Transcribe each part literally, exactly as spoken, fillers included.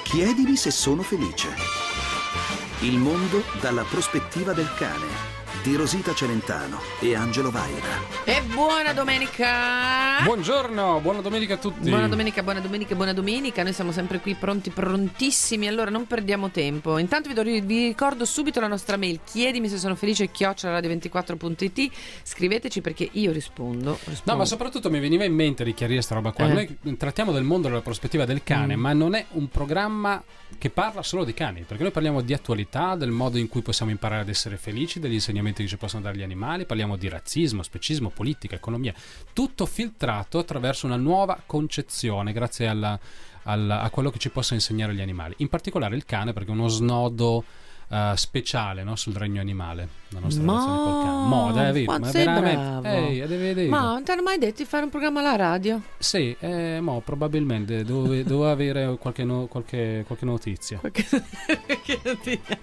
Chiedimi se sono felice. Il mondo dalla prospettiva del cane di Rosita Celentano e Angelo Vaira. E buona domenica! Buongiorno, buona domenica a tutti. Buona domenica, buona domenica, buona domenica. Noi siamo sempre qui pronti, prontissimi. Allora non perdiamo tempo. Intanto vi, do, vi ricordo subito la nostra mail. Chiedimi se sono felice, chiocciola radio ventiquattro punto it. Scriveteci perché io rispondo, rispondo. No, ma soprattutto mi veniva in mente di chiarire sta roba qua. Eh. Noi trattiamo del mondo dalla prospettiva del cane, mm. ma non è un programma che parla solo di cani, perché noi parliamo di attualità, del modo in cui possiamo imparare ad essere felici, degli insegnamenti che ci possono dare gli animali, parliamo di razzismo, specismo, politica, economia, tutto filtrato attraverso una nuova concezione grazie alla, alla, a quello che ci possono insegnare gli animali, in particolare il cane, perché è uno snodo uh, speciale, no, sul regno animale, la nostra ma... relazione col cane. Mo, devi, ma ma sei veramente, bravo. Ehi, devi vedere. Ma non ti hanno mai detto di fare un programma alla radio? Sì, eh, mo, probabilmente dove, dove avere qualche, no, qualche, qualche notizia. Qualche... qualche notizia.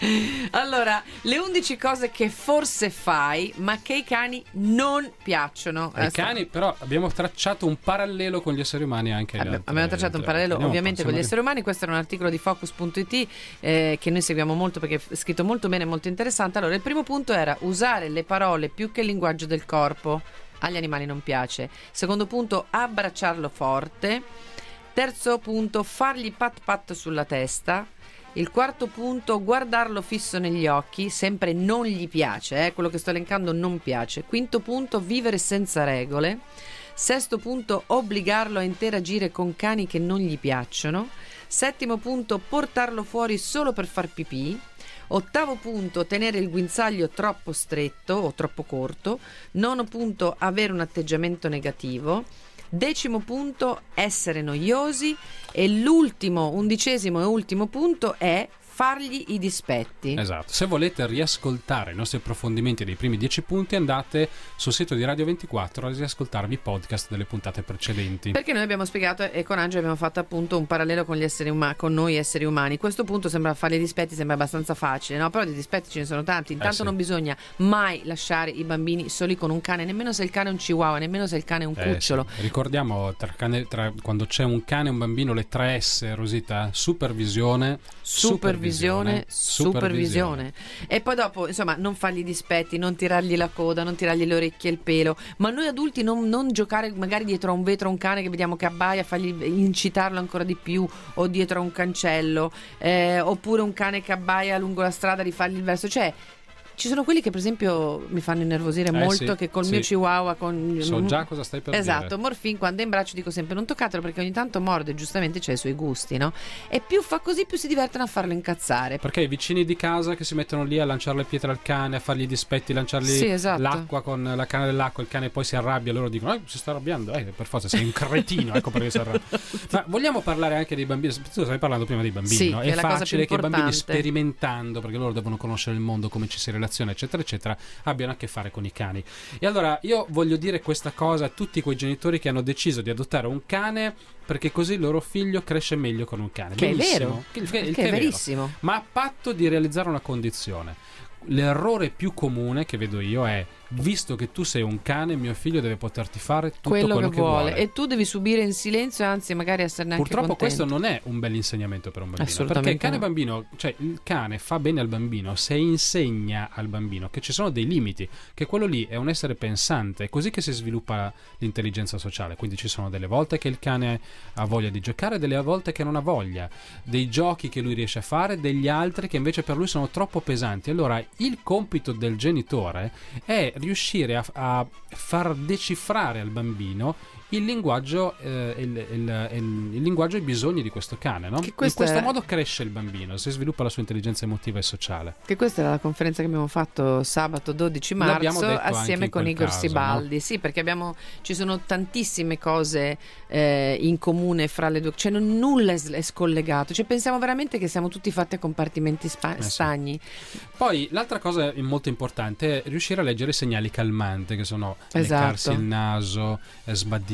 Allora, le undici cose che forse fai, ma che i cani non piacciono. I cani, però, abbiamo tracciato un parallelo con gli esseri umani anche. Abbiamo, altre, abbiamo tracciato un parallelo Andiamo, ovviamente con gli di... esseri umani. Questo era un articolo di Focus punto it eh, che noi seguiamo molto perché è scritto molto bene, molto interessante. Allora, il primo punto era usare le parole più che il linguaggio del corpo. Agli animali non piace. Secondo punto, abbracciarlo forte. Terzo punto, fargli pat pat sulla testa. Il quarto punto, guardarlo fisso negli occhi, sempre non gli piace, eh? Quello che sto elencando non piace. Quinto punto, vivere senza regole. Sesto punto, obbligarlo a interagire con cani che non gli piacciono. Settimo punto, portarlo fuori solo per far pipì. Ottavo punto, tenere il guinzaglio troppo stretto o troppo corto. Nono punto, avere un atteggiamento negativo. Decimo punto, essere noiosi. E l'ultimo, undicesimo e ultimo punto è fargli i dispetti. Esatto. Se volete riascoltare i nostri approfondimenti dei primi dieci punti, andate sul sito di Radio ventiquattro a riascoltarvi i podcast delle puntate precedenti. Perché noi abbiamo spiegato e con Angelo abbiamo fatto appunto un parallelo con gli esseri umani, con noi esseri umani. Questo punto sembra fargli i dispetti, sembra abbastanza facile, no? Però di dispetti ce ne sono tanti. Intanto eh sì. non bisogna mai lasciare i bambini soli con un cane, nemmeno se il cane è un chihuahua, nemmeno se il cane è un eh cucciolo. Sì. Ricordiamo tra cane, tra, quando c'è un cane e un bambino le tre S, Rosita: supervisione, supervisione Supervisione, supervisione. E poi dopo, insomma, non fargli dispetti, non tirargli la coda, non tirargli le orecchie e il pelo. Ma noi adulti non, non giocare magari dietro a un vetro a un cane che vediamo che abbaia, fargli incitarlo ancora di più, o dietro a un cancello, eh, oppure un cane che abbaia lungo la strada, di fargli il verso. Cioè, ci sono quelli che per esempio mi fanno innervosire eh molto, sì, che col sì. mio chihuahua con... so già cosa stai per esatto, dire. Esatto, Morfin quando è in braccio dico sempre non toccatelo perché ogni tanto morde, giustamente c'ha i suoi gusti, no? E più fa così più si divertono a farlo incazzare. Perché i vicini di casa che si mettono lì a lanciare le pietre al cane, a fargli i dispetti, lanciargli sì, esatto. l'acqua con la canna dell'acqua, il cane poi si arrabbia, loro dicono eh, si sta arrabbiando, eh, per forza sei un cretino, ecco perché si arrabbia. Ma vogliamo parlare anche dei bambini? Tu stavi parlando prima dei bambini, sì, no? È, è facile che i bambini, sperimentando, perché loro devono conoscere il mondo, come ci si relaziona, eccetera eccetera, abbiano a che fare con i cani. E allora io voglio dire questa cosa a tutti quei genitori che hanno deciso di adottare un cane perché così il loro figlio cresce meglio con un cane. Che Benissimo. è vero, che, che, che che è, è verissimo. Vero. Ma a patto di realizzare una condizione. L'errore più comune che vedo io è: visto che tu sei un cane, mio figlio deve poterti fare tutto quello, quello che, che vuole. vuole e tu devi subire in silenzio, anzi magari esserne anche purtroppo contento. Questo non è un bel insegnamento per un bambino, perché il cane no. bambino, cioè il cane fa bene al bambino se insegna al bambino che ci sono dei limiti, che quello lì è un essere pensante, è così che si sviluppa l'intelligenza sociale. Quindi ci sono delle volte che il cane ha voglia di giocare, delle volte che non ha voglia, dei giochi che lui riesce a fare, degli altri che invece per lui sono troppo pesanti. Allora il compito del genitore è riuscire a, a far decifrare al bambino il linguaggio, eh, il, il, il, il linguaggio e i bisogni di questo cane, no? In questo è... modo cresce il bambino, si sviluppa la sua intelligenza emotiva e sociale. Che questa era la conferenza che abbiamo fatto sabato dodici marzo assieme con Igor caso, Sibaldi, no? Sì, perché abbiamo ci sono tantissime cose eh, in comune fra le due, cioè non, nulla è, è scollegato, cioè pensiamo veramente che siamo tutti fatti a compartimenti spa- eh sì. stagni. Poi l'altra cosa molto importante è riuscire a leggere i segnali calmanti, che sono esatto. leccarsi il naso, sbadigliare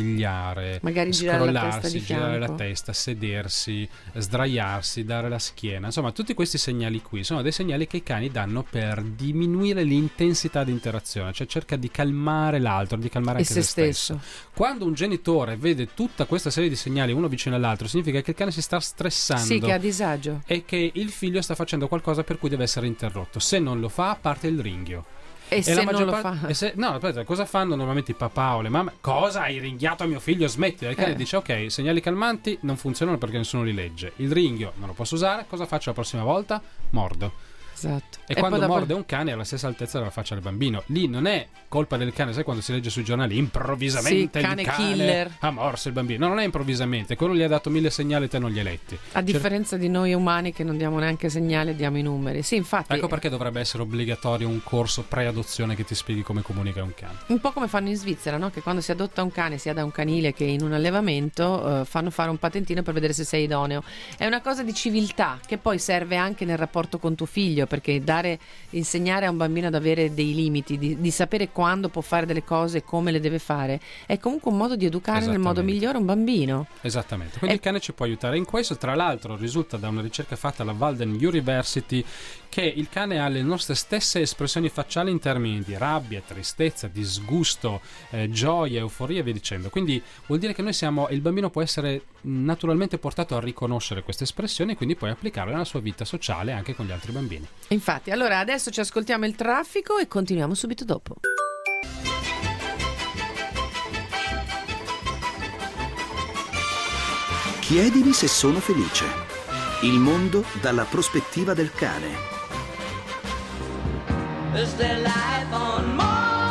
vegliare, magari girare la testa scrollarsi, di girare la fianco. testa, sedersi, sdraiarsi, dare la schiena. Insomma, tutti questi segnali qui sono dei segnali che i cani danno per diminuire l'intensità di interazione, cioè cerca di calmare l'altro, di calmare E anche se se stesso. stesso. Quando un genitore vede tutta questa serie di segnali uno vicino all'altro, significa che il cane si sta stressando. Sì, che ha disagio. E che il figlio sta facendo qualcosa per cui deve essere interrotto. Se non lo fa, parte il ringhio. E, E se la non maggior lo par- fa? e se- no, aspetta, cosa fanno normalmente i papà o le mamme? Cosa hai ringhiato a mio figlio? Smetti. Il cane Eh. dice: ok, segnali calmanti non funzionano perché nessuno li legge. Il ringhio non lo posso usare. Cosa faccio la prossima volta? Mordo. Esatto. E, E quando poi dopo- morde un cane è alla stessa altezza della faccia del bambino. Lì non è colpa del cane, sai quando si legge sui giornali improvvisamente Sì, cane il cane killer. ha morso il bambino. No, non è improvvisamente, quello gli ha dato mille segnali e te non li hai letti. A differenza di noi umani che non diamo neanche segnali, diamo i numeri. Sì, infatti. Ecco perché dovrebbe essere obbligatorio un corso pre-adozione che ti spieghi come comunica un cane. Un po' come fanno in Svizzera, no? Che quando si adotta un cane, sia da un canile che in un allevamento, eh, fanno fare un patentino per vedere se sei idoneo. È una cosa di civiltà che poi serve anche nel rapporto con tuo figlio, perché dare, insegnare a un bambino ad avere dei limiti, di, di sapere quando può fare delle cose e come le deve fare, è comunque un modo di educare nel modo Esattamente. migliore un bambino. Esattamente, quindi E- il cane ci può aiutare in questo. Tra l'altro risulta da una ricerca fatta alla Walden University che il cane ha le nostre stesse espressioni facciali in termini di rabbia, tristezza, disgusto, eh, gioia, euforia e via dicendo. Quindi vuol dire che noi siamo, il bambino può essere naturalmente portato a riconoscere queste espressioni e quindi poi applicarle nella sua vita sociale anche con gli altri bambini. Infatti, allora adesso ci ascoltiamo il traffico e continuiamo subito dopo. Chiedimi se sono felice. Il mondo dalla prospettiva del cane. Is there life on Mars?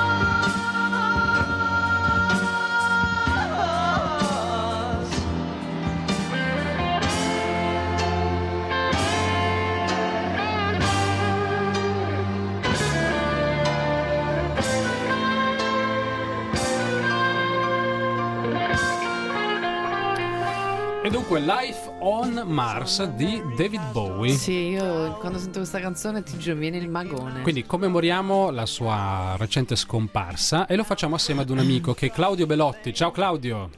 E dunque Life on Mars di David Bowie. Sì, io quando sento questa canzone ti giuro viene il magone. Quindi commemoriamo la sua recente scomparsa e lo facciamo assieme ad un amico che è Claudio Belotti. Ciao Claudio.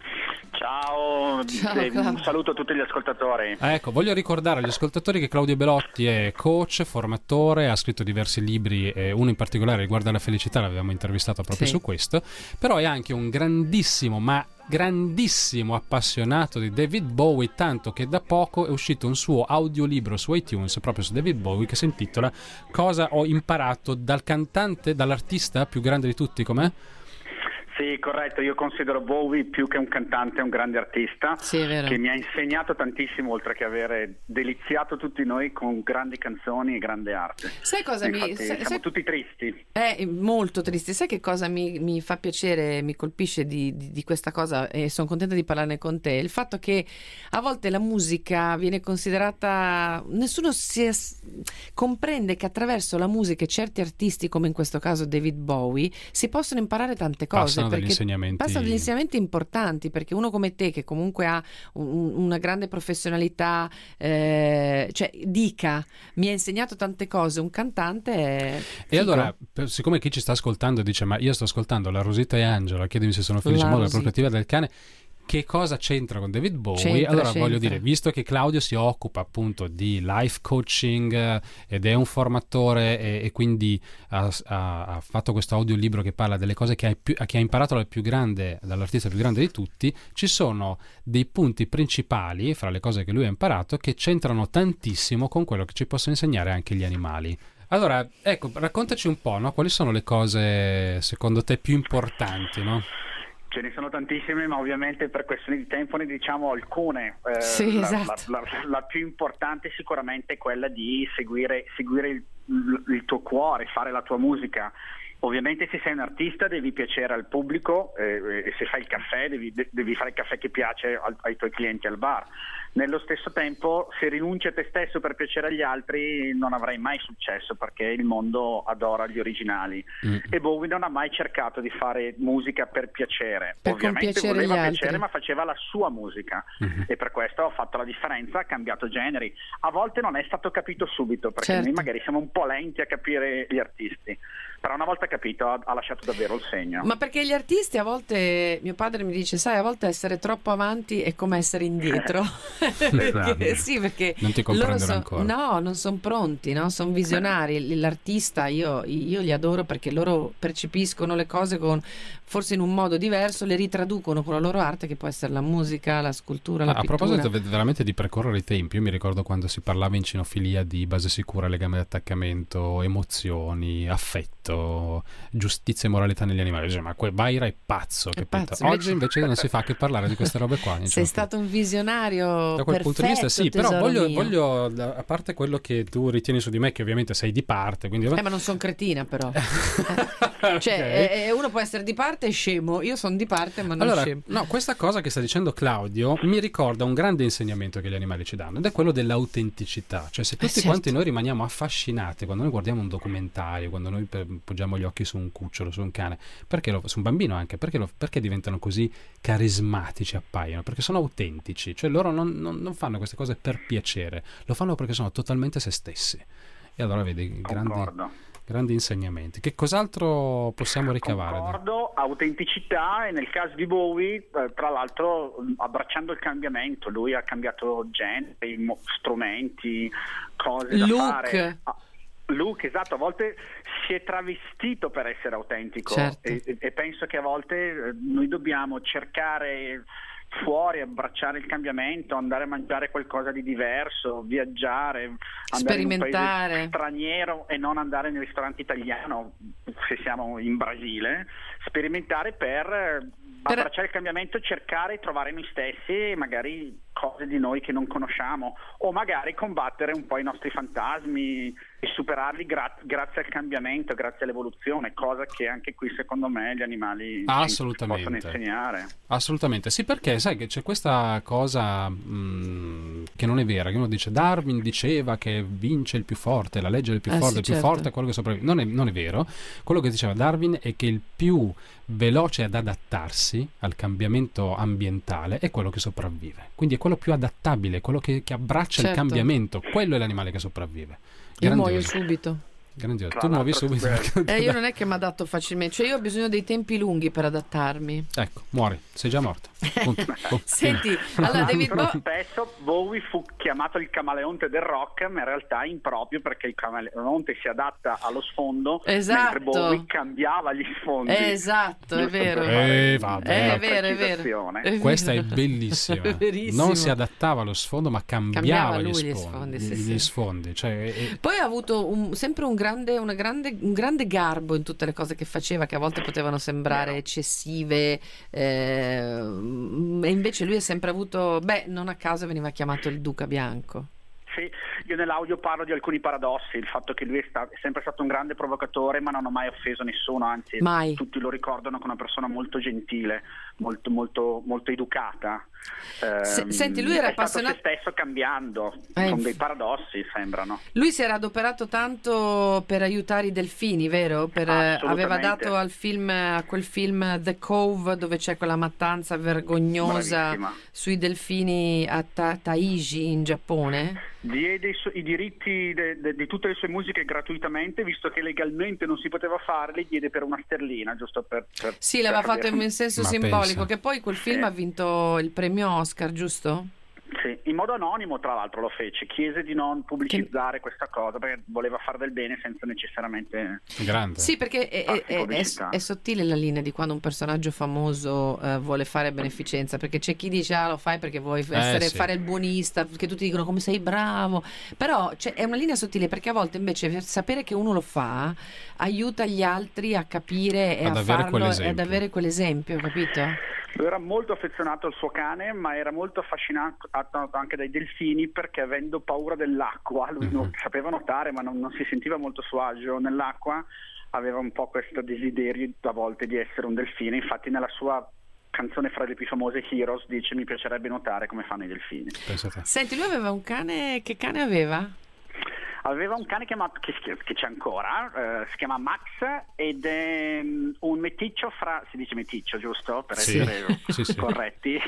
Ciao, Ciao, eh, Claudio. un saluto a tutti gli ascoltatori. Ecco, voglio ricordare agli ascoltatori che Claudio Belotti è coach, formatore, ha scritto diversi libri e uno in particolare riguarda la felicità, l'avevamo intervistato proprio Sì. su questo, però è anche un grandissimo, ma grandissimo appassionato di David Bowie, tanto che da poco è uscito un suo audiolibro su iTunes proprio su David Bowie che si intitola Cosa ho imparato dal cantante, dall'artista più grande di tutti, com'è? Sì, corretto, io considero Bowie più che un cantante un grande artista Sì, è vero. che mi ha insegnato tantissimo, oltre che avere deliziato tutti noi con grandi canzoni e grande arte. Sai cosa mi... Infatti sai- siamo sai- tutti tristi. È molto triste. Sai che cosa mi, mi fa piacere, mi colpisce di, di- di questa cosa e sono contenta di parlarne con te? Il fatto che a volte la musica viene considerata... Nessuno si es- comprende che attraverso la musica e certi artisti, come in questo caso David Bowie, si possono imparare tante cose. Passano degli perché insegnamenti. Passano degli insegnamenti importanti, perché uno come te, che comunque ha un- una grande professionalità, eh, cioè dica, mi ha insegnato tante cose, un cantante è E figo. allora, per- siccome chi ci sta ascoltando dice ma io sto ascoltando la Rosita e Angela, chiedimi se sono felice La in modo la Rosita. prospettiva del cane, che cosa c'entra con David Bowie? C'entra, allora c'entra. voglio dire, visto che Claudio si occupa appunto di life coaching eh, ed è un formatore e, e quindi ha, ha- ha fatto questo audiolibro che parla delle cose che ha, più- che ha imparato dal più grande, dall'artista più grande di tutti, ci sono dei punti principali fra le cose che lui ha imparato che c'entrano tantissimo con quello che ci possono insegnare anche gli animali. Allora, ecco, raccontaci un po', no? Quali sono le cose secondo te più importanti, no? Ce ne sono tantissime, ma ovviamente per questioni di tempo ne diciamo alcune. Eh, Sì, la, esatto. la- la- la più importante sicuramente è quella di seguire, seguire il, il tuo cuore, fare la tua musica. Ovviamente se sei un artista devi piacere al pubblico eh, e se fai il caffè devi, de- devi fare il caffè che piace al- ai tuoi clienti al bar. Nello stesso tempo, se rinunci a te stesso per piacere agli altri, non avrai mai successo, perché il mondo adora gli originali. Mm. E Bowie non ha mai cercato di fare musica per piacere. Per Ovviamente voleva gli piacere, altri. ma faceva la sua musica. Mm-hmm. E per questo ha fatto la differenza, ha cambiato generi. A volte non è stato capito subito, perché certo. noi magari siamo un po' lenti a capire gli artisti. Però una volta capito ha, ha lasciato davvero il segno. Ma perché gli artisti a volte, mio padre mi dice, sai, a volte essere troppo avanti è come essere indietro. perché, sì, perché non ti loro comprendono so, ancora. No, non sono pronti, no? Sono visionari. L'artista io, io li adoro perché loro percepiscono le cose con, forse in un modo diverso, le ritraducono con la loro arte, che può essere la musica, la scultura, la ah, pittura. A proposito veramente di percorrere i tempi, io mi ricordo quando si parlava in cinofilia di base sicura, legame di attaccamento, emozioni, affetto, giustizia e moralità negli animali. Cioè, ma que- Baira è pazzo, È capito? pazzo. Oggi invece non si fa che parlare di queste robe qua. Sei stato un visionario da quel perfetto, punto di vista sì, però tesoro voglio, mio. voglio, a parte quello che tu ritieni su di me, che ovviamente sei di parte, quindi Eh, ma non sono cretina, però. Eh, cioè, Okay. eh, uno può essere di parte e scemo. Io sono di parte, ma non allora, scemo. no, questa cosa che sta dicendo Claudio mi ricorda un grande insegnamento che gli animali ci danno, ed è quello dell'autenticità. Cioè, se tutti certo. quanti noi rimaniamo affascinati quando noi guardiamo un documentario, quando noi per- poggiamo gli occhi su un cucciolo, su un cane, perché lo, su un bambino anche, perché, lo, perché diventano così carismatici, appaiono? Perché sono autentici, cioè loro non, non, non fanno queste cose per piacere, lo fanno perché sono totalmente se stessi. E allora vedi, grandi, grandi insegnamenti. Che cos'altro possiamo ricavare? Concordo, autenticità, e nel caso di Bowie, eh, tra l'altro abbracciando il cambiamento, lui ha cambiato generi, mo- strumenti, cose da Look. fare. Ah, look, esatto, a volte si è travestito per essere autentico. Certo. e, e penso che a volte eh, noi dobbiamo cercare fuori, abbracciare il cambiamento, andare a mangiare qualcosa di diverso, viaggiare, andare in un sperimentare, paese straniero e non andare nel ristorante italiano se siamo in Brasile, sperimentare per, per abbracciare il cambiamento, cercare di trovare noi stessi, magari cose di noi che non conosciamo, o magari combattere un po' i nostri fantasmi e superarli gra- grazie al cambiamento, grazie all'evoluzione, cosa che anche qui secondo me gli animali Assolutamente. possono insegnare. Assolutamente, sì, perché sai che c'è questa cosa mh, che non è vera, che uno dice Darwin diceva che vince il più forte, la legge del più Eh, forte, sì, il più certo. forte è quello che sopravvive. Non è, non è vero. Quello che diceva Darwin è che il più veloce ad adattarsi al cambiamento ambientale è quello che sopravvive. Quindi è quello più adattabile, quello che, che abbraccia Certo. il cambiamento, quello è l'animale che sopravvive. io muoio Grandioso. subito. Grandioso. Tra Tu muovi l'altro, subito. beh, perché- Eh, io non è che mi adatto facilmente, cioè io ho bisogno dei tempi lunghi per adattarmi. Ecco, muori, sei già morto. Punto. Boh. Senti, allora David Però Bowie, spesso Bowie fu chiamato il camaleonte del rock, ma in realtà è improprio, perché il camaleonte si adatta allo sfondo, Esatto. mentre Bowie cambiava gli sfondi. esatto, è Giusto vero. per fare Eh, vabbè. Eh, una è vero, è vero. precisazione. È Questa è vero. bellissima. È verissimo. Non si adattava allo sfondo, ma cambiava, Cambiava gli lui gli sfondi. sfondi, sì, gli sì. sfondi, cioè, e- Poi ha avuto un- sempre un grande, una grande, un grande garbo in tutte le cose che faceva, che a volte potevano sembrare Vero. eccessive, eh, e invece lui ha sempre avuto, beh, non a caso veniva chiamato il Duca Bianco. Sì, io nell'audio parlo di alcuni paradossi, il fatto che lui è, sta- è sempre stato un grande provocatore, ma non ha mai offeso nessuno, anzi Mai. tutti lo ricordano come una persona molto gentile, molto molto molto educata. Se- Ehm, senti, lui era è stato appassionato- se stesso cambiando, Eh, con inf- dei paradossi sembrano. Lui si era adoperato tanto per aiutare i delfini, vero? Per, eh, Assolutamente. aveva dato al film, a quel film The Cove, dove c'è quella mattanza vergognosa Bravissima. sui delfini a Ta- Taiji in Giappone. Diede i, su- i diritti de- de- di tutte le sue musiche gratuitamente, visto che legalmente non si poteva fare, li diede per una sterlina, giusto per... per Sì, l'aveva per fatto avere- in senso Ma simbolico, pensa. che poi quel film Sì. ha vinto il premio Oscar, giusto? Sì, in modo anonimo tra l'altro lo fece, chiese di non pubblicizzare questa cosa perché voleva fare del bene senza necessariamente... grande. Sì, perché è, Farsi è- è- pubblicità. è sottile la linea di quando un personaggio famoso eh, vuole fare beneficenza, perché c'è chi dice ah lo fai perché vuoi essere, sì. fare il buonista, perché tutti dicono come sei bravo, però c'è- è una linea sottile, perché a volte invece sapere che uno lo fa aiuta gli altri a capire e Ad a avere farlo e quell'esempio. ad avere quell'esempio, capito? Lui era molto affezionato al suo cane, ma era molto affascinato anche dai delfini, perché avendo paura dell'acqua, lui non sapeva nuotare ma non, non si sentiva molto a suo agio nell'acqua, aveva un po' questo desiderio a volte di essere un delfino. Infatti nella sua canzone fra le più famose, Heroes, dice: mi piacerebbe nuotare come fanno i delfini. Pensate. Senti, lui aveva un cane, che cane aveva? Aveva un cane chiamato, che, che c'è ancora, eh, si chiama Max, ed è um, un meticcio fra, si dice meticcio, giusto? Per Sì. essere Sì, sì. corretti.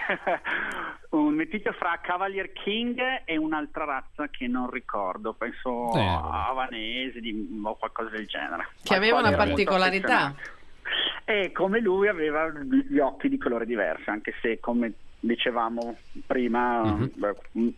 Un meticcio fra Cavalier King e un'altra razza che non ricordo, penso Eh, havanese di, o qualcosa del genere. Che aveva Al una quale era molto particolarità. affezionato. E come lui aveva gli occhi di colore diverso, anche se, come dicevamo prima, Mm-hmm. beh,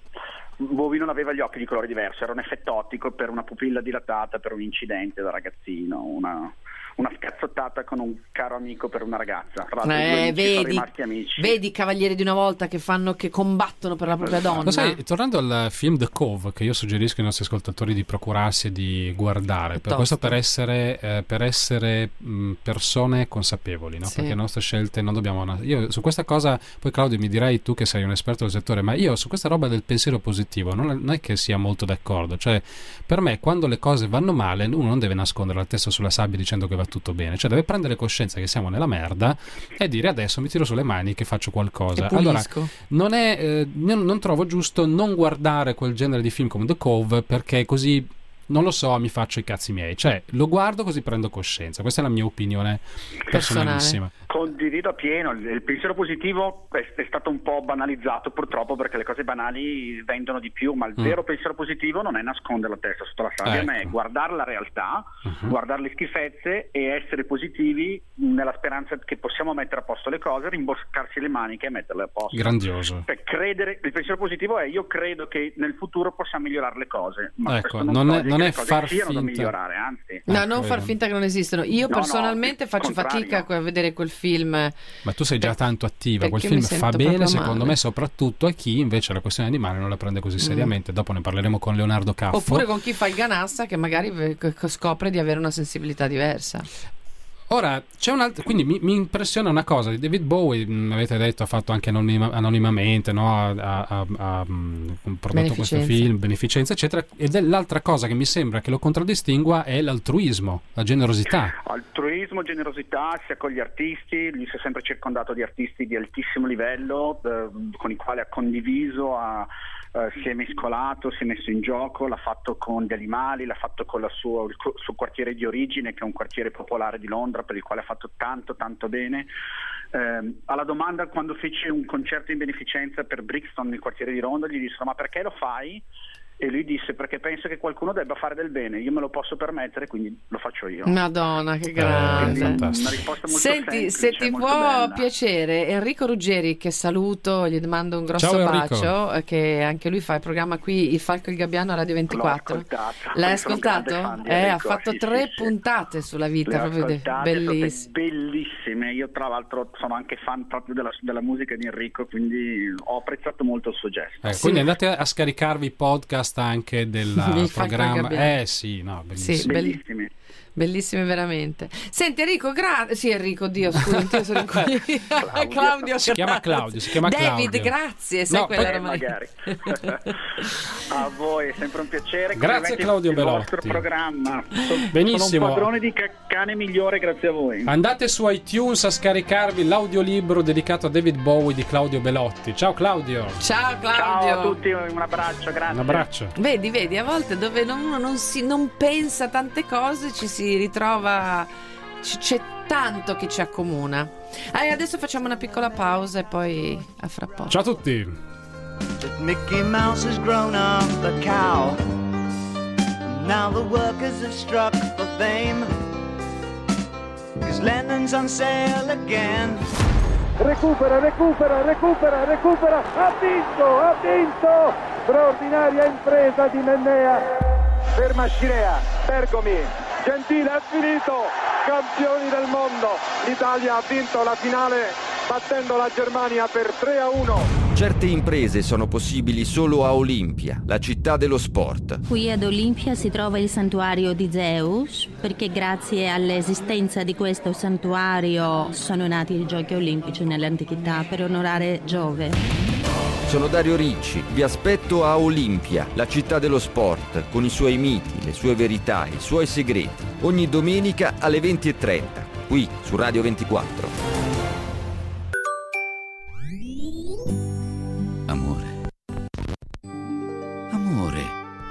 Bovino non aveva gli occhi di colore diverso, era un effetto ottico per una pupilla dilatata, per un incidente da ragazzino, una, una scazzottata con un caro amico per una ragazza. Tra l'altro i due Eh, amici sono vedi, rimasti amici. vedi i cavalieri di una volta che fanno, che combattono per la propria donna. Lo sai, tornando al film The Cove, che io suggerisco ai nostri ascoltatori di procurarsi e di guardare, per Piuttosto. questo per essere, eh, per essere mh, persone consapevoli, no? Sì. Perché le nostre scelte non dobbiamo... Io su questa cosa, poi Claudio mi dirai tu che sei un esperto del settore, ma io su questa roba del pensiero positivo non è, non è che sia molto d'accordo. Cioè, per me, quando le cose vanno male, uno non deve nascondere la testa sulla sabbia dicendo che va tutto bene, cioè deve prendere coscienza che siamo nella merda e dire: adesso mi tiro sulle mani che faccio qualcosa. E Allora, pulisco. non è eh, non, non trovo giusto non guardare quel genere di film come The Cove, perché così, non lo so, mi faccio i cazzi miei. Cioè, lo guardo così prendo coscienza. Questa è la mia opinione personalissima. Condivido a pieno, il il pensiero positivo è, è stato un po' banalizzato purtroppo, perché le cose banali vendono di più, ma il Mm. vero pensiero positivo non è nascondere la testa sotto la sabbia, Ecco. ma è guardare la realtà, Mhm. guardare le schifezze e essere positivi nella speranza che possiamo mettere a posto le cose, rimboscarsi le maniche e metterle a posto. Grandioso. Per credere, il pensiero positivo è: io credo che nel futuro possiamo migliorare le cose, ma Ecco, questo non, non è- toglie non che è le cose far siano da finta. migliorare, anzi. No, Ecco, non far vedi. finta che non esistono. Io No, personalmente no, faccio il contrario. fatica a vedere quel film. Ma tu sei già Per- tanto attiva, quel perché mi film fa sento bene proprio secondo male. me, soprattutto a chi invece la questione animale non la prende così seriamente. Dopo ne parleremo con Leonardo Caffo. Oppure con chi fa il ganassa, che magari v- c- scopre di avere una sensibilità diversa. Ora, c'è un altro, quindi mi, mi impressiona una cosa di David Bowie, mh, avete detto, ha fatto anche anonima- anonimamente, no? ha, ha- ha- ha, mh, prodotto questo Beneficenza. film, beneficenza, eccetera, ed è l'altra cosa che mi sembra che lo contraddistingua è l'altruismo, la generosità. Altruismo, generosità, sia con gli artisti, lui si è sempre circondato di artisti di altissimo livello, eh, con i quali ha condiviso, ha, eh, si è mescolato, si è messo in gioco, l'ha fatto con gli animali, l'ha fatto con la sua, il co- suo quartiere di origine, che è un quartiere popolare di Londra, per il quale ha fatto tanto tanto bene. Eh, alla domanda, quando fece un concerto in beneficenza per Brixton nel quartiere di Londra, gli dissero: ma perché lo fai? E lui disse: perché penso che qualcuno debba fare del bene, io me lo posso permettere, quindi lo faccio io. Madonna, che Eh, grande. fantastico. Una risposta molto Senti, semplice, se ti molto può bella. piacere, Enrico Ruggeri, che saluto, gli mando un grosso Ciao, Enrico. bacio, eh, che anche lui fa il programma qui, Il Falco e il Gabbiano a Radio ventiquattro. L'ho ascoltato. L'hai Sono un grande ascoltato? fan di Eh, ha Enrico, fatto sì, tre sì, sì. puntate sulla vita, Le ho proprio de- ascoltate, sono state bellissime. bellissime. Io tra l'altro sono anche fan proprio della, della musica di Enrico, quindi ho apprezzato molto il suo gesto. Eh, Sì. Quindi andate a scaricarvi i podcast anche del Il Falco e il programma. Gabbiano. Eh sì, no, Sì. bellissimo. belli- Bellissimi. Bellissime veramente. Senti Enrico, grazie. Sì, Enrico, Dio, scusa, io sono incognita. Claudio. Claudio, Si chiama grazie. Claudio, si chiama David, Claudio. grazie. Sai No, quella Eh, era mai- magari. A voi è sempre un piacere. Grazie, Complimenti Claudio per il Belotti. vostro programma. Sono, Benissimo. sono un padrone di ca- cane migliore grazie a voi. Andate su iTunes a scaricarvi l'audiolibro dedicato a David Bowie di Claudio Belotti. Ciao Claudio, Ciao Claudio. Ciao a tutti, un abbraccio, grazie. un abbraccio. Vedi, vedi, a volte dove non- uno non, si, non pensa a tante cose ci si ritrova, c- c'è tanto che ci accomuna. Eh, adesso facciamo una piccola pausa e poi a fra poco. Ciao a tutti. That Mickey Mouse has grown up a cow. Now the workers have struck for fame. 'Cause Lennon's on sale again. Recupera, recupera, recupera, recupera, ha vinto, ha vinto! Straordinaria impresa di Mennea. Ferma Scirea, Bergomi, Gentile ha finito, campioni del mondo. L'Italia ha vinto la finale battendo la Germania per tre a uno. Certe imprese sono possibili solo a Olimpia, la città dello sport. Qui ad Olimpia si trova il santuario di Zeus, perché grazie all'esistenza di questo santuario sono nati i giochi olimpici nell'antichità per onorare Giove. Sono Dario Ricci, vi aspetto a Olimpia, la città dello sport, con i suoi miti, le sue verità, i suoi segreti. Ogni domenica alle venti e trenta, qui su Radio ventiquattro. Amore. Amore.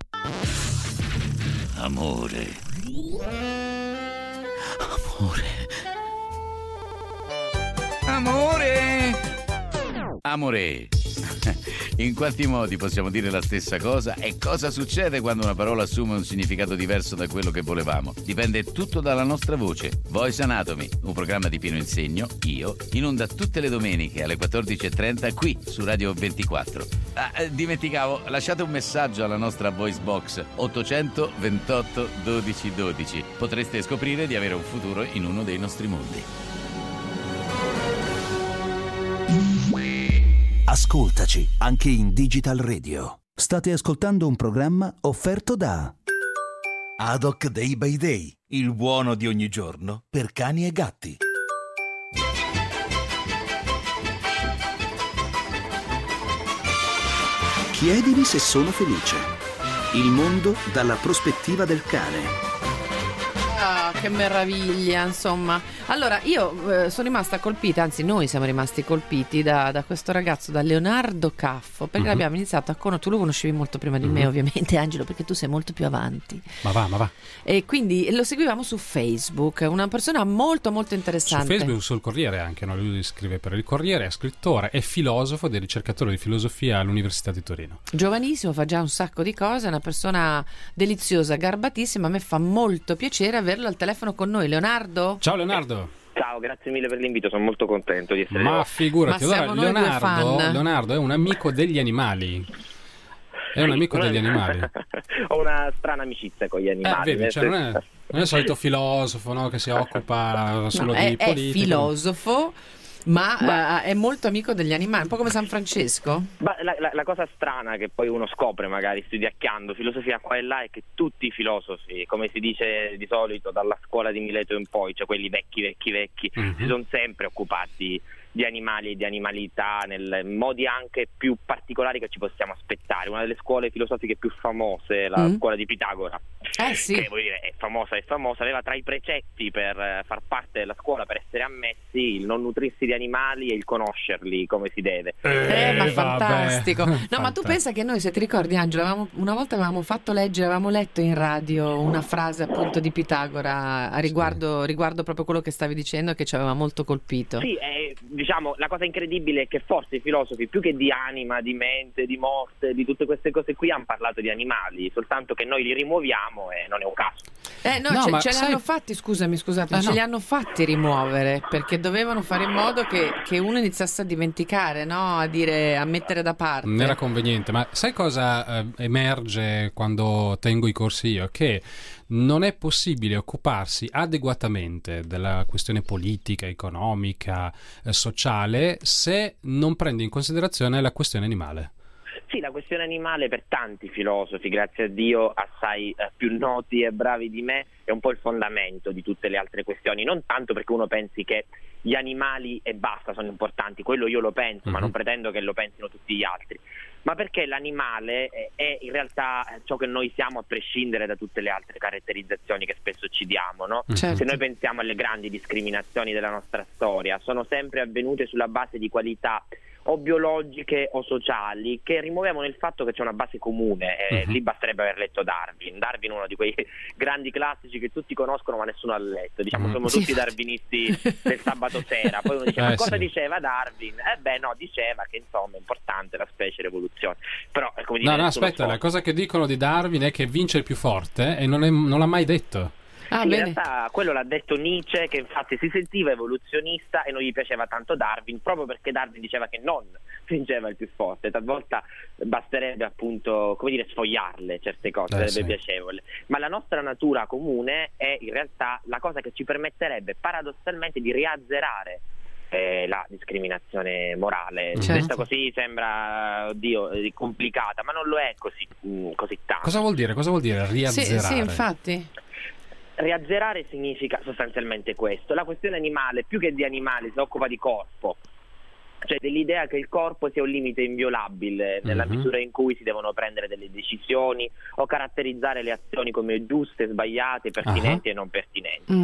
Amore. Amore. Amore. Amore. In quanti modi possiamo dire la stessa cosa e cosa succede quando una parola assume un significato diverso da quello che volevamo? Dipende tutto dalla nostra voce. Voice Anatomy, un programma di Pino Insegno, io, in onda tutte le domeniche alle quattordici e trenta qui su Radio ventiquattro. Ah, eh, dimenticavo, lasciate un messaggio alla nostra voice box ottocento ventotto dodici dodici. Potreste scoprire di avere un futuro in uno dei nostri mondi. Ascoltaci anche in Digital Radio. State ascoltando un programma offerto da Haddock Day by Day, il buono di ogni giorno per cani e gatti. Chiedimi se sono felice. Il mondo dalla prospettiva del cane. Ah, che meraviglia, insomma. Allora, io eh, sono rimasta colpita, anzi noi siamo rimasti colpiti da, da questo ragazzo, da Leonardo Caffo, perché uh-huh. l'abbiamo iniziato a conoscere, tu lo conoscevi molto prima di uh-huh. me ovviamente, Angelo, perché tu sei molto più avanti. Ma va, ma va. E quindi lo seguivamo su Facebook, una persona molto molto interessante. Su Facebook, sul Corriere anche, no? Lui scrive per il Corriere, è scrittore, è filosofo ed è ricercatore di filosofia all'Università di Torino. Giovanissimo, fa già un sacco di cose, è una persona deliziosa, garbatissima, a me fa molto piacere averlo al telefono con noi. Leonardo? Ciao Leonardo. Ciao, grazie mille per l'invito, sono molto contento di essere Ma figurati, Ma allora, Leonardo, Leonardo è un amico degli animali. È un amico degli animali. Ho una strana amicizia con gli animali. Eh, vedi, cioè non, è, non è il solito filosofo, no, che si occupa solo no, di è, politica. È filosofo, ma, ma uh, è molto amico degli animali, un po' come San Francesco. Ma la, la, la cosa strana che poi uno scopre magari studiacchiando filosofia qua e là è che tutti i filosofi, come si dice di solito dalla scuola di Mileto in poi, cioè quelli vecchi vecchi vecchi, uh-huh. si sono sempre occupati di animali e di animalità nel modi anche più particolari che ci possiamo aspettare. Una delle scuole filosofiche più famose, la mm. scuola di Pitagora, eh, sì. che vuol dire è famosa è famosa, aveva tra i precetti per far parte della scuola, per essere ammessi, il non nutrirsi di animali e il conoscerli come si deve. Eh, eh ma fantastico. No, fantastico. Ma tu pensa che noi, se ti ricordi Angelo, avevamo, una volta avevamo fatto leggere, avevamo letto in radio una frase appunto di Pitagora a riguardo, sì. riguardo proprio quello che stavi dicendo, che ci aveva molto colpito. Sì, è diciamo, la cosa incredibile è che forse i filosofi, più che di anima, di mente, di morte, di tutte queste cose qui, hanno parlato di animali, soltanto che noi li rimuoviamo e non è un caso. Eh no, no ce, ce sai... li hanno fatti, scusami, scusate, eh, ce no. li hanno fatti rimuovere, perché dovevano fare in modo che, che uno iniziasse a dimenticare, no? A dire, a mettere da parte. Non era conveniente, ma sai cosa eh, emerge quando tengo i corsi io? Che non è possibile occuparsi adeguatamente della questione politica, economica, eh, sociale, se non prende in considerazione la questione animale. Sì, la questione animale per tanti filosofi, grazie a Dio assai eh, più noti e bravi di me, è un po' il fondamento di tutte le altre questioni, non tanto perché uno pensi che gli animali e basta sono importanti, quello io lo penso, mm-hmm. ma non pretendo che lo pensino tutti gli altri, ma perché l'animale è in realtà ciò che noi siamo a prescindere da tutte le altre caratterizzazioni che spesso ci diamo, no? Certo. Se noi pensiamo alle grandi discriminazioni della nostra storia, sono sempre avvenute sulla base di qualità o biologiche o sociali che rimuoviamo nel fatto che c'è una base comune, eh, uh-huh. lì basterebbe aver letto Darwin. Darwin è uno di quei grandi classici che tutti conoscono ma nessuno ha letto, diciamo uh-huh. siamo tutti sì. darwinisti del sabato sera, poi uno dice eh, ma cosa sì. diceva Darwin? Eh beh no, diceva che insomma è importante la specie e l'evoluzione, però come dire, no no aspetta, la cosa che dicono di Darwin è che vince il più forte e non, è, non l'ha mai detto. Ah, sì, bene. in realtà quello l'ha detto Nietzsche, che infatti si sentiva evoluzionista e non gli piaceva tanto Darwin, proprio perché Darwin diceva che non vinceva il più forte. Talvolta basterebbe appunto, come dire, sfogliarle certe cose, eh, sarebbe sì. piacevole. Ma la nostra natura comune è in realtà la cosa che ci permetterebbe paradossalmente di riazzerare eh, la discriminazione morale. Certo. Detta così sembra, oddio, complicata, ma non lo è così, mh, così tanto. Cosa vuol dire? Cosa vuol dire riazzerare? Sì, sì, infatti. Riazzerare significa sostanzialmente questo. La questione animale, più che di animali, si occupa di corpo, cioè dell'idea che il corpo sia un limite inviolabile nella uh-huh. misura in cui si devono prendere delle decisioni o caratterizzare le azioni come giuste, sbagliate, pertinenti uh-huh. e non pertinenti. Uh-huh.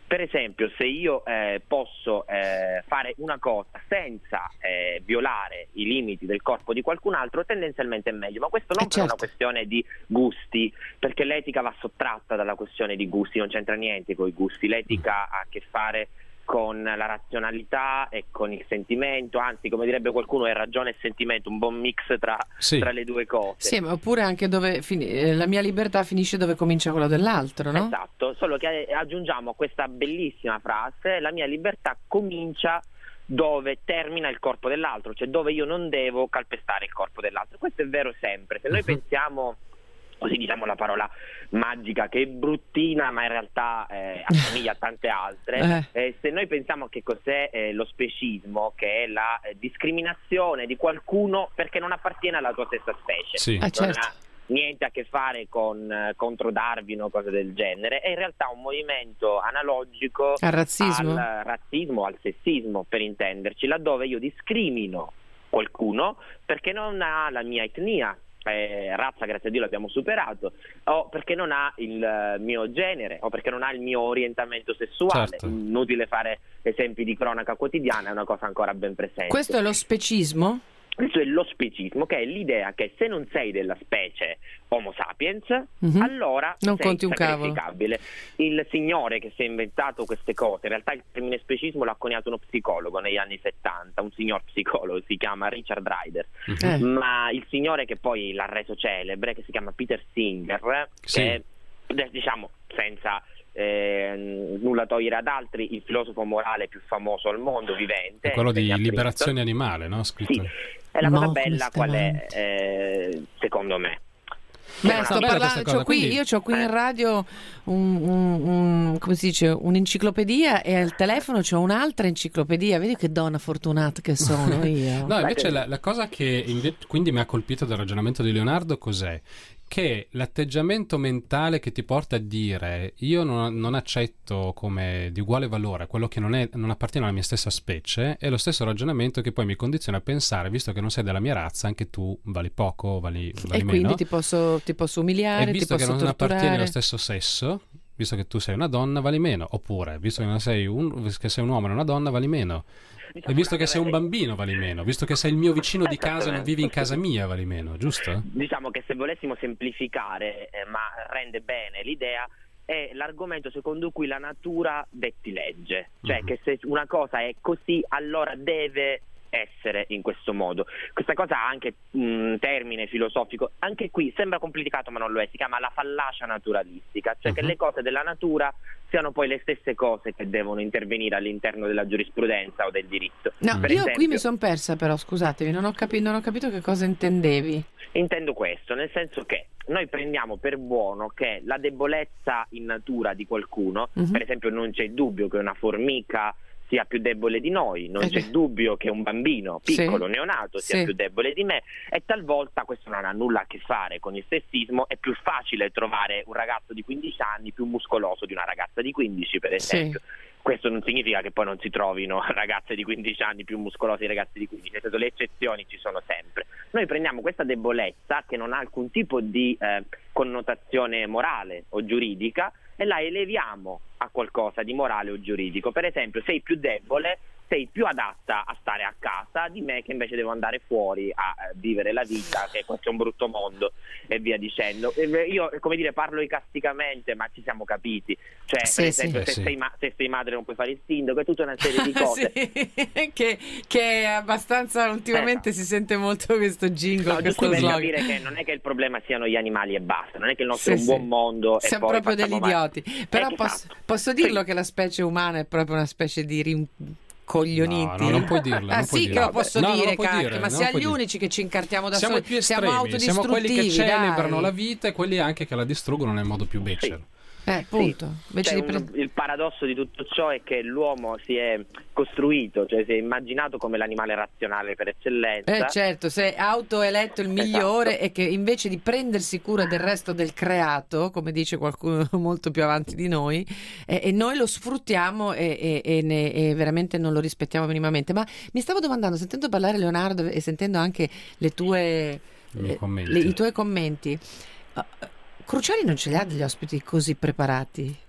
Per esempio, se io eh, posso eh, fare una cosa senza eh, violare i limiti del corpo di qualcun altro, tendenzialmente è meglio, ma questo non eh per certo. una questione di gusti, perché l'etica va sottratta dalla questione di gusti, non c'entra niente con i gusti, l'etica ha a che fare con la razionalità e con il sentimento, anzi, come direbbe qualcuno, è ragione e sentimento, un buon mix tra, sì. tra le due cose. Sì, ma oppure anche dove fin- la mia libertà finisce dove comincia quella dell'altro, no? Esatto, solo che aggiungiamo a questa bellissima frase: la mia libertà comincia dove termina il corpo dell'altro, cioè dove io non devo calpestare il corpo dell'altro. Questo è vero sempre. Se noi uh-huh. pensiamo, così diciamo la parola magica che è bruttina ma in realtà eh, assomiglia a tante altre, eh. Eh, se noi pensiamo a che cos'è eh, lo specismo, che è la eh, discriminazione di qualcuno perché non appartiene alla tua stessa specie, sì. eh, non certo. ha niente a che fare con eh, contro Darwin o cose del genere, è in realtà un movimento analogico al razzismo, al razzismo, al sessismo, per intenderci, laddove io discrimino qualcuno perché non ha la mia etnia, Eh, razza, grazie a Dio l'abbiamo superato, o perché non ha il uh, mio genere, o perché non ha il mio orientamento sessuale. Certo. Inutile fare esempi di cronaca quotidiana, è una cosa ancora ben presente. Questo è lo specismo? Questo è lo specismo, che è l'idea che se non sei della specie Homo sapiens, mm-hmm. allora non sei conti un cavolo. sacrificabile. Il signore che si è inventato queste cose, in realtà il termine specismo l'ha coniato uno psicologo negli anni settanta, un signor psicologo, si chiama Richard Ryder, mm-hmm. ma il signore che poi l'ha reso celebre, che si chiama Peter Singer, sì. che diciamo senza Eh, nulla togliere ad altri, il filosofo morale più famoso al mondo vivente, è quello di Princeton. Liberazione Animale, no? Scritto. Sì. E la cosa No, bella qual è, eh, secondo me? Beh, È sto una- parlando, cosa, c'ho qui, quindi- io ho qui Eh. in radio un, un- un- come si dice, un'enciclopedia e al telefono c'ho un'altra enciclopedia. Vedi che donna fortunata che sono io. No, invece la, la cosa che inve- quindi mi ha colpito del ragionamento di Leonardo cos'è? Che l'atteggiamento mentale che ti porta a dire io non, non accetto come di uguale valore quello che non, è, non appartiene alla mia stessa specie, è lo stesso ragionamento che poi mi condiziona a pensare, visto che non sei della mia razza, anche tu vali poco, vali, vali E meno. quindi ti posso, ti posso umiliare, E ti visto che posso non appartieni allo torturare. stesso sesso, visto che tu sei una donna, vali meno. Oppure, visto che, non sei, un, che sei un uomo e una donna, vali meno. E visto che sei un bambino, vali meno. Visto che sei il mio vicino di casa e non vivi in casa mia, vali meno, giusto? Diciamo che se volessimo semplificare, eh, ma rende bene l'idea, è l'argomento secondo cui la natura detti legge, cioè Mm-hmm. che se una cosa è così, allora deve essere in questo modo. Questa cosa ha anche un termine filosofico, anche qui sembra complicato ma non lo è, si chiama la fallacia naturalistica, cioè Mm-hmm. che le cose della natura siano poi le stesse cose che devono intervenire all'interno della giurisprudenza o del diritto. No, Per io esempio, qui mi sono persa però, scusatemi, non ho, capi- non ho capito che cosa intendevi. intendo questo, nel senso che noi prendiamo per buono che la debolezza in natura di qualcuno, Mhm. per esempio non c'è dubbio che una formica sia più debole di noi, non Eh c'è beh. dubbio che un bambino piccolo, Sì. neonato, sia Sì. più debole di me, e talvolta questo non ha nulla a che fare con il sessismo, è più facile trovare un ragazzo di quindici anni più muscoloso di una ragazza di quindici, per esempio. Questo non significa che poi non si trovino ragazze di quindici anni più muscolose di ragazzi di quindici, nel senso, le eccezioni ci sono sempre. Noi prendiamo questa debolezza che non ha alcun tipo di eh, connotazione morale o giuridica e la eleviamo a qualcosa di morale o giuridico. Per esempio, sei più debole, sei più adatta a stare a casa di me che invece devo andare fuori a eh, vivere la vita, che questo è un brutto mondo e via dicendo. E io, come dire, parlo icasticamente, ma ci siamo capiti. Cioè, Sì, per esempio, sì. se, Eh, sì. sei ma- se sei madre non puoi fare il sindaco, è tutta una serie di cose. Sì, che, che è abbastanza, ultimamente si sente molto questo jingle, No, questo giusto per slogan. capire che non è che il problema siano gli animali e basta, non è che il nostro Sì, è un buon sì. mondo Siamo e poi proprio degli facciamo male. idioti. Però Eh, posso, esatto. posso dirlo Sì. che la specie umana è proprio una specie di rincoglioniti. No, no, non puoi dirlo, Ah non puoi sì, dirlo. che lo posso No, non dire, lo puoi cacchio, dire, ma non siamo puoi gli dire. unici che ci incartiamo da Siamo soli. i più siamo estremi, siamo quelli che autodistruttivi, dai. celebrano la vita e quelli anche che la distruggono nel modo più becero. Eh, appunto. Sì. Invece Cioè, di pre- un- il paradosso di tutto ciò è che l'uomo si è costruito, cioè si è immaginato come l'animale razionale per eccellenza. Eh certo, se è autoeletto il migliore Esatto. e che invece di prendersi cura del resto del creato, come dice qualcuno molto più avanti di noi, eh, e noi lo sfruttiamo e, e- e ne- e veramente non lo rispettiamo minimamente. Ma mi stavo domandando, sentendo parlare Leonardo e sentendo anche le tue, I miei eh, commenti. le- i tuoi commenti, uh, Cruciani non ce li ha degli ospiti così preparati?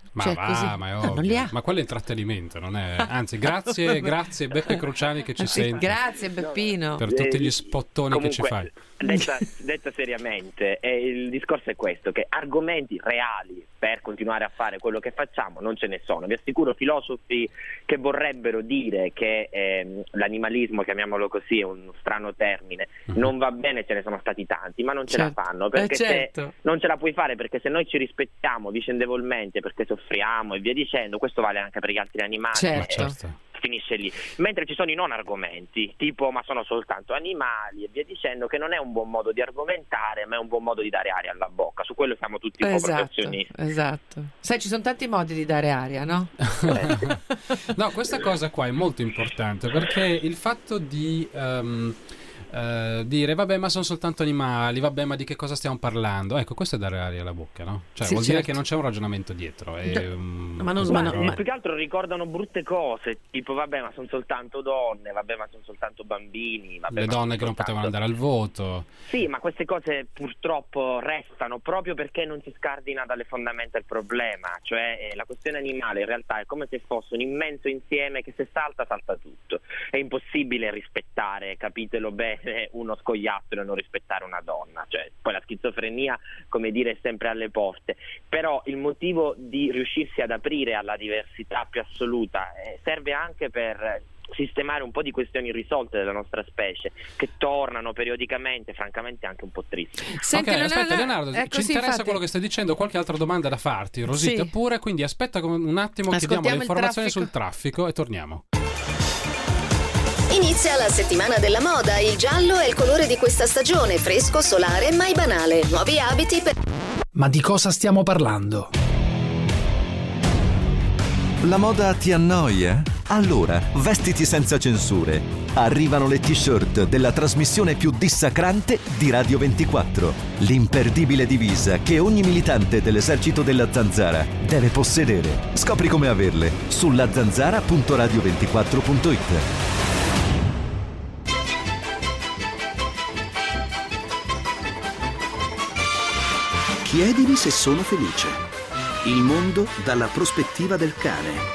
Ma cioè, va, così. ma è No, ovvio. non li ha. Ma quello è intrattenimento, non è. Anzi, grazie, grazie Beppe Cruciani che ci Sì, sente. grazie Beppino. Per tutti gli spottoni Comunque, che ci fai. Detta, detta seriamente, eh, il discorso è questo, che argomenti reali per continuare a fare quello che facciamo non ce ne sono. Vi assicuro, filosofi che vorrebbero dire che ehm, l'animalismo, chiamiamolo così, è uno strano termine, Mm-hmm. non va bene, ce ne sono stati tanti, ma non ce Certo. la fanno, perché Eh, certo. se non ce la puoi fare, perché se noi ci rispettiamo vicendevolmente, perché soffriamo e via dicendo, questo vale anche per gli altri animali. Certo. Ma certo. Finisce lì. Mentre ci sono i non argomenti, tipo ma sono soltanto animali e via dicendo, che non è un buon modo di argomentare, ma è un buon modo di dare aria alla bocca. Su quello siamo tutti un po' Esatto, professionisti. esatto. Sai, ci sono tanti modi di dare aria, no? No, questa cosa qua è molto importante, perché il fatto di ehm, eh, dire vabbè, ma sono soltanto animali, vabbè, ma di che cosa stiamo parlando? Ecco, questo è dare aria alla bocca, no? Cioè Sì, vuol certo. dire che non c'è un ragionamento dietro. È, Da- um, ma non- così, ma Ma no, eh, ma- più che altro ricordano brutte cose, tipo vabbè ma sono soltanto donne, vabbè ma sono soltanto bambini, vabbè, le ma donne sono che non potevano soltanto- andare al voto. Sì, ma queste cose purtroppo restano proprio perché non si scardina dalle fondamenta il problema, cioè eh, la questione animale in realtà è come se fosse un immenso insieme che se salta salta tutto. È impossibile rispettare, capitelo bene, uno scoiattolo e non rispettare una donna, cioè poi la schizofrenia, come dire, è sempre alle porte, però il motivo di riuscirsi ad aprire alla diversità più assoluta eh, serve anche per sistemare un po' di questioni irrisolte della nostra specie, che tornano periodicamente, francamente anche un po' tristi. Senti, ok, Leonardo, aspetta Leonardo, ecco, ci sì, interessa infatti. quello che stai dicendo, qualche altra domanda da farti, Rosita Sì. pure, quindi aspetta come- un attimo, chiediamo Ascoltiamo le il informazioni traffico. sul traffico e torniamo. Inizia la settimana della moda. Il giallo è il colore di questa stagione, fresco, solare, mai banale. Nuovi abiti per... Ma di cosa stiamo parlando? La moda ti annoia? Allora, vestiti senza censure. Arrivano le t-shirt della trasmissione più dissacrante di Radio ventiquattro. L'imperdibile divisa che ogni militante dell'esercito della Zanzara deve possedere. Scopri come averle su la zanzara punto radio ventiquattro punto it. Chiedimi se sono felice. Il mondo dalla prospettiva del cane.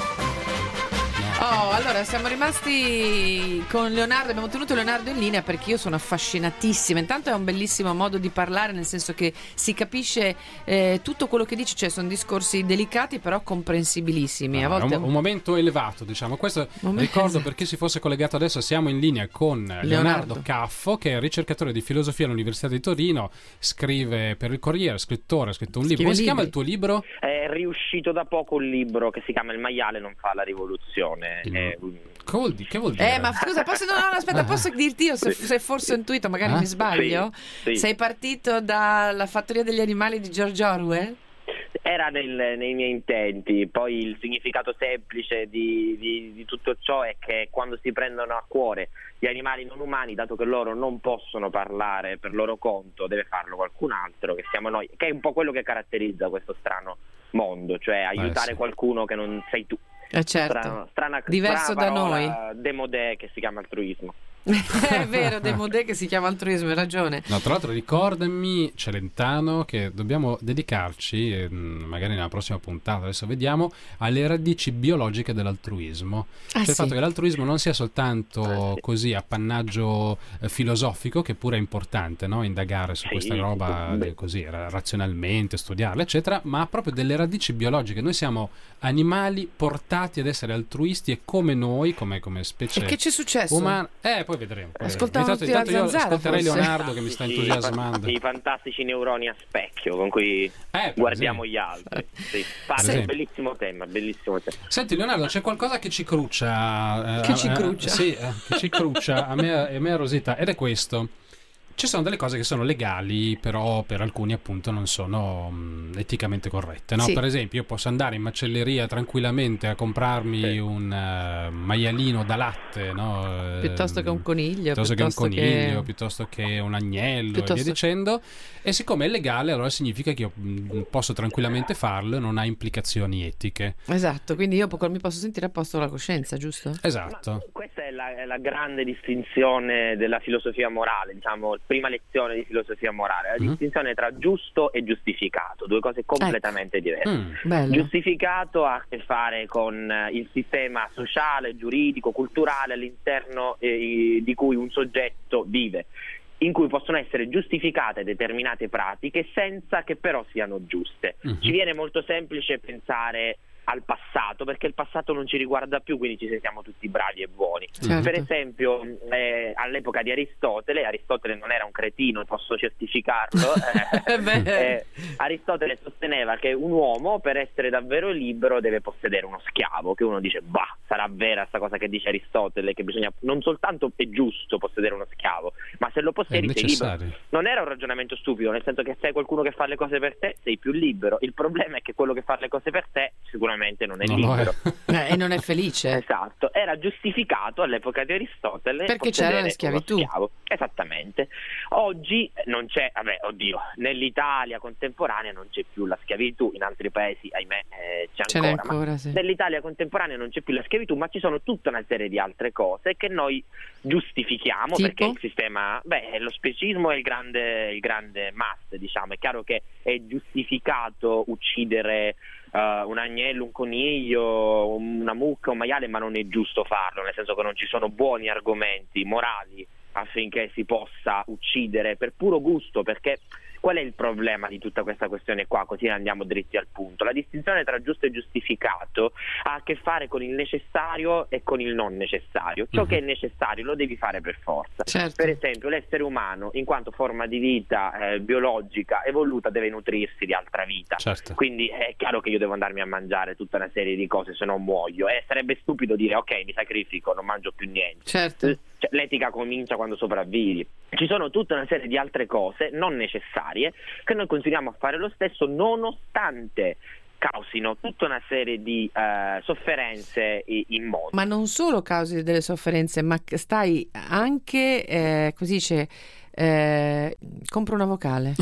Oh, allora siamo rimasti con Leonardo, abbiamo tenuto Leonardo in linea perché io sono affascinatissima. Intanto è un bellissimo modo di parlare, nel senso che si capisce eh, tutto quello che dice, cioè sono discorsi delicati però comprensibilissimi. A No, volte è un, un momento elevato, diciamo. Questo Momento- ricordo, esatto. per chi si fosse collegato adesso, siamo in linea con Leonardo, Leonardo. Caffo, che è ricercatore di filosofia all'Università di Torino, scrive per il Corriere, scrittore, ha scritto un libro. Scrive Come si chiama libri. il tuo libro? È riuscito da poco un libro che si chiama Il maiale non fa la rivoluzione. Il- È- Che vuol, di- che vuol dire? Eh, ma scusa, posso, no, no, aspetta, posso dirti io se, se forse ho intuito, magari Ah? mi sbaglio? Sì, sì. Sei partito dalla Fattoria degli animali di George Orwell? Era nel- nei miei intenti, poi il significato semplice di, di- di tutto ciò è che quando si prendono a cuore gli animali non umani, dato che loro non possono parlare per loro conto, deve farlo qualcun altro, che siamo noi, che è un po' quello che caratterizza questo strano mondo, cioè aiutare sì. qualcuno che non sei tu. Eh certo, Strana, strana, diverso strana da noi. parola démodé che si chiama altruismo. È vero, Demodè, che si chiama altruismo, hai ragione. No, tra l'altro ricordami, Celentano, che dobbiamo dedicarci, eh, magari nella prossima puntata, adesso vediamo, alle radici biologiche dell'altruismo. Ah, Cioè il sì. fatto che l'altruismo non sia soltanto Ah, sì. così appannaggio eh, filosofico, che pure è importante, no? Indagare su Sì, questa roba beh. eh, così ra- razionalmente, studiarla, eccetera, ma ha proprio delle radici biologiche. Noi siamo animali portati ad essere altruisti e come noi, come, come specie E che c'è successo? umana. Eh, poi vedremo. poi Ascoltavamo vedremo. Intanto, tutti la intanto io Zanzara, ascolterei forse. Leonardo che mi sta I- entusiasmando. I fantastici neuroni a specchio con cui per guardiamo esempio. gli altri. Sì. Per Fate, esempio. bellissimo tema, bellissimo tema. Senti Leonardo, c'è qualcosa che ci crucia. eh, Che ci eh, crucia? sì, eh, che ci crucia a me e a me e a Rosita, ed è questo. Ci sono delle cose che sono legali, però per alcuni appunto non sono mh, eticamente corrette, no? Sì. Per esempio io posso andare in macelleria tranquillamente a comprarmi Sì. un eh, maialino da latte, no? Eh, Piuttosto che un coniglio, piuttosto che un piuttosto coniglio, che- piuttosto che un agnello e Piuttosto- via dicendo. E siccome è legale, allora significa che io mh, posso tranquillamente farlo e non ha implicazioni etiche. Esatto, quindi io po- mi posso sentire a posto con la coscienza, giusto? Esatto. Ma questa è la, è la grande distinzione della filosofia morale, diciamo. prima lezione di filosofia morale, la Mm. distinzione tra giusto e giustificato, due cose completamente diverse. Mm, bello. Giustificato ha a che fare con eh, il sistema sociale, giuridico, culturale all'interno eh, di cui un soggetto vive, in cui possono essere giustificate determinate pratiche senza che però siano giuste. Mhm. Ci viene molto semplice pensare al passato, perché il passato non ci riguarda più, quindi ci sentiamo tutti bravi e buoni. Certo. Per esempio, eh, all'epoca di Aristotele, Aristotele non era un cretino, posso certificarlo, eh, Beh. eh, Aristotele sosteneva che un uomo per essere davvero libero deve possedere uno schiavo, che uno dice, bah, sarà vera sta cosa che dice Aristotele, che bisogna, non soltanto è giusto possedere uno schiavo, ma se lo È possiedi sei libero. necessario. Non era un ragionamento stupido, nel senso che se hai qualcuno che fa le cose per te sei più libero. Il problema è che quello che fa le cose per te sicuramente non è Non lo libero. Eh, e non è felice. Esatto, era giustificato all'epoca di Aristotele Perché possedere c'era la uno schiavitù. schiavo. Esattamente. Oggi non c'è, vabbè, oddio, nell'Italia contemporanea non c'è più la schiavitù, in altri paesi, ahimè, eh, c'è Ce n'è ancora, ma ancora, sì. nell'Italia contemporanea non c'è più la schiavitù, ma ci sono tutta una serie di altre cose che noi giustifichiamo. Tipo? Perché il sistema, beh, lo specismo è il grande, il grande must, diciamo. È chiaro che è giustificato uccidere Uh, un agnello, un coniglio, una mucca, un maiale, ma non è giusto farlo, nel senso che non ci sono buoni argomenti morali affinché si possa uccidere per puro gusto, perché qual è il problema di tutta questa questione qua, così andiamo dritti al punto? La distinzione tra giusto e giustificato ha a che fare con il necessario e con il non necessario. Ciò che è necessario lo devi fare per forza. Certo. Per esempio, l'essere umano, in quanto forma di vita eh, biologica evoluta, deve nutrirsi di altra vita. Certo. Quindi è chiaro che io devo andarmi a mangiare tutta una serie di cose, se no muoio. E sarebbe stupido dire ok, mi sacrifico, non mangio più niente. Certo. Cioè, l'etica comincia quando sopravvivi. Ci sono tutta una serie di altre cose non necessarie che noi continuiamo a fare lo stesso, nonostante causino tutta una serie di eh, sofferenze in mondo. Ma non solo causi delle sofferenze, ma che stai anche, eh, così dice, eh, compro una vocale.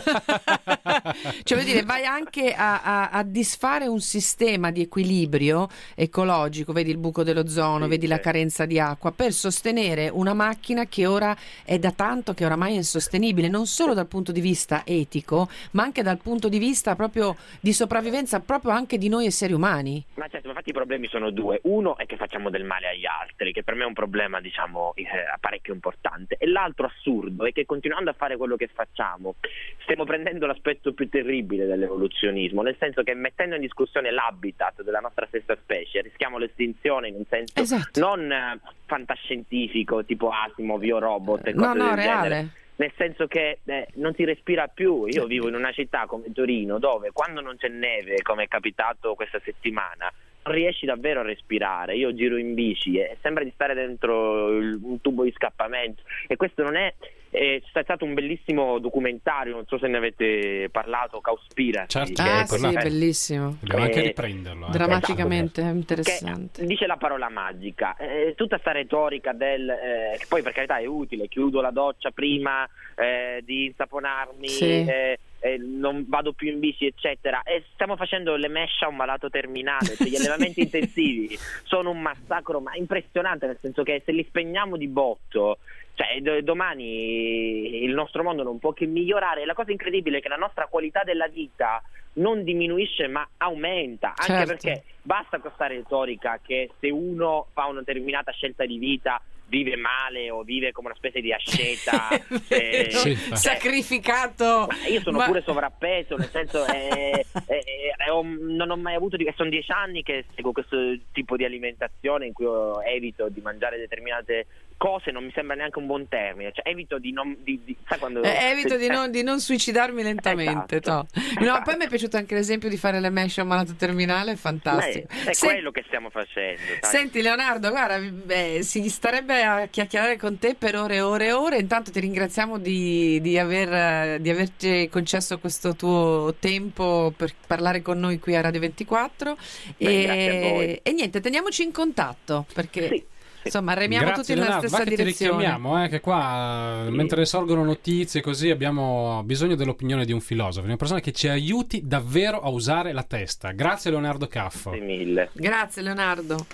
Cioè, vuol dire, vai anche a, a, a disfare un sistema di equilibrio ecologico, vedi il buco dell'ozono, Sì, vedi la sì. carenza di acqua, per sostenere una macchina che ora è da tanto che oramai è insostenibile, non solo dal punto di vista etico, ma anche dal punto di vista proprio di sopravvivenza, proprio anche di noi esseri umani. Ma certo, infatti i problemi sono due. Uno è che facciamo del male agli altri, che per me è un problema, diciamo, eh, parecchio importante. E l'altro assurdo è che continuando a fare quello che facciamo stiamo prendendo l'aspetto più terribile dell'evoluzionismo, nel senso che mettendo in discussione l'habitat della nostra stessa specie rischiamo l'estinzione in un senso Esatto. non eh, fantascientifico tipo Asimov o Robot e No, cose no, del reale. genere. Nel senso che eh, non si respira più. Io vivo in una città come Torino dove quando non c'è neve, come è capitato questa settimana, non riesci davvero a respirare. Io giro in bici e sembra di stare dentro il, un tubo di scappamento, e questo non è... Eh, c'è stato un bellissimo documentario, non so se ne avete parlato, Cowspiracy. Certo, Ah, eh, sì, parlato. bellissimo. Dobbiamo anche Eh, riprenderlo. eh. Drammaticamente Che interessante. dice la parola magica, eh, tutta sta retorica del eh, che poi per carità è utile, chiudo la doccia prima eh, di insaponarmi, Sì. eh, eh, non vado più in bici eccetera, e stiamo facendo le mesh a un malato terminale, cioè gli allevamenti intensivi sono un massacro ma impressionante, nel senso che se li spegniamo di botto, cioè do- domani il nostro mondo non può che migliorare. La cosa incredibile è che la nostra qualità della vita non diminuisce ma aumenta, anche Certo. perché basta questa retorica che se uno fa una determinata scelta di vita vive male o vive come una specie di asceta. eh, Sì, cioè, Sacrificato. ma io sono Ma- pure sovrappeso, nel senso eh, eh, eh, ho- non ho mai avuto di, sono dieci anni che seguo questo tipo di alimentazione in cui io evito di mangiare determinate cose, non mi sembra neanche un buon termine, cioè evito di non di, di, sai quando Eh, evito di eh, non, di non suicidarmi lentamente. Esatto. to. No, Esatto. poi mi è piaciuto anche l'esempio di fare le mesh a un malato terminale, fantastico. Beh, è Se- quello che stiamo facendo, sai. Senti Leonardo, guarda, beh, si starebbe a chiacchierare con te per ore e ore e ore. Intanto ti ringraziamo di, di, aver, di averci concesso questo tuo tempo per parlare con noi qui a Radio ventiquattro. Beh, grazie a voi. e, e niente, teniamoci in contatto perché Sì. insomma remiamo Grazie, tutti nella Leonardo. stessa Va che ti direzione. richiamiamo, eh, che qua Sì. mentre sorgono notizie così abbiamo bisogno dell'opinione di un filosofo, di una persona che ci aiuti davvero a usare la testa. Grazie Leonardo Caffo. Grazie mille. Grazie Leonardo.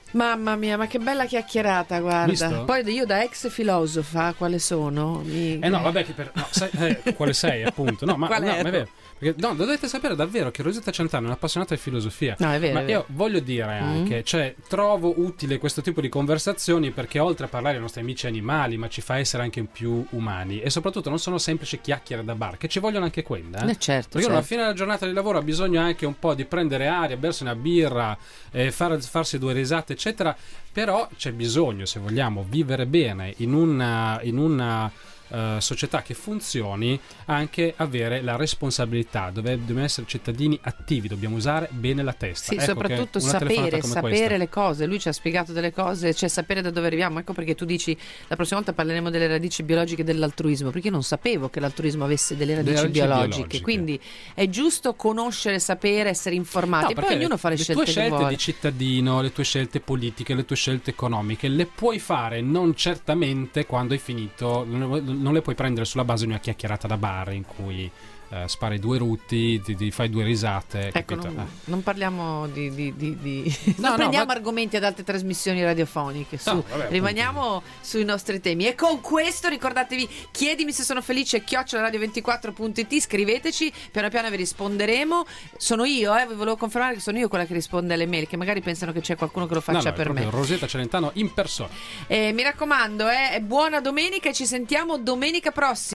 Mamma mia, ma che bella chiacchierata, guarda. Visto? Poi io da ex filosofa, quale sono? Mi... Eh no, vabbè, che per... no, sai, eh, quale sei, appunto. No, ma, Qual no, ma ero? è vero. Perché, no, dovete sapere davvero che Rosetta Centano è un'appassionata di filosofia. No, è vero, ma è vero. io voglio dire anche, Mm. cioè, trovo utile questo tipo di conversazioni perché oltre a parlare dei nostri amici animali, ma ci fa essere anche più umani e soprattutto non sono semplici chiacchiere da bar, che ci vogliono anche quelle. Eh? Eh, certo, Perché uno alla certo. fine della giornata di lavoro ha bisogno anche un po' di prendere aria, bersi una birra, eh, far- farsi due risate, eccetera. Però c'è bisogno, se vogliamo vivere bene in una, in una uh, società che funzioni, anche avere la responsabilità. Dove dobbiamo essere cittadini attivi, dobbiamo usare bene la testa. Sì, Ecco soprattutto che una telefonata sapere, come sapere questa. le cose. Lui ci ha spiegato delle cose, cioè sapere da dove arriviamo. Ecco perché tu dici la prossima volta parleremo delle radici biologiche dell'altruismo, perché io non sapevo che l'altruismo avesse delle radici, radici biologiche. biologiche. Quindi è giusto conoscere, sapere, essere informati. No, e poi perché ognuno fa le, le scelte tue scelte che vuole. di cittadino, le tue scelte politiche, le tue scelte economiche le puoi fare non certamente quando hai finito, non non le puoi prendere sulla base di una chiacchierata da bar in cui eh, spari due rutti, ti, ti fai due risate. Ecco, capito? non, Eh. non parliamo di, di, di, di... No, non no, prendiamo ma- argomenti ad altre trasmissioni radiofoniche. Su, No, vabbè, rimaniamo sui nostri temi. E con questo ricordatevi, chiedimi se sono felice, chiocciola radio ventiquattro punto it, scriveteci, piano piano vi risponderemo. Sono io, eh, vi volevo confermare che sono io quella che risponde alle mail, che magari pensano che c'è qualcuno che lo faccia No, no, è per proprio me. Rosetta Celentano in persona. Eh, mi raccomando, eh, buona domenica e ci sentiamo domenica prossima.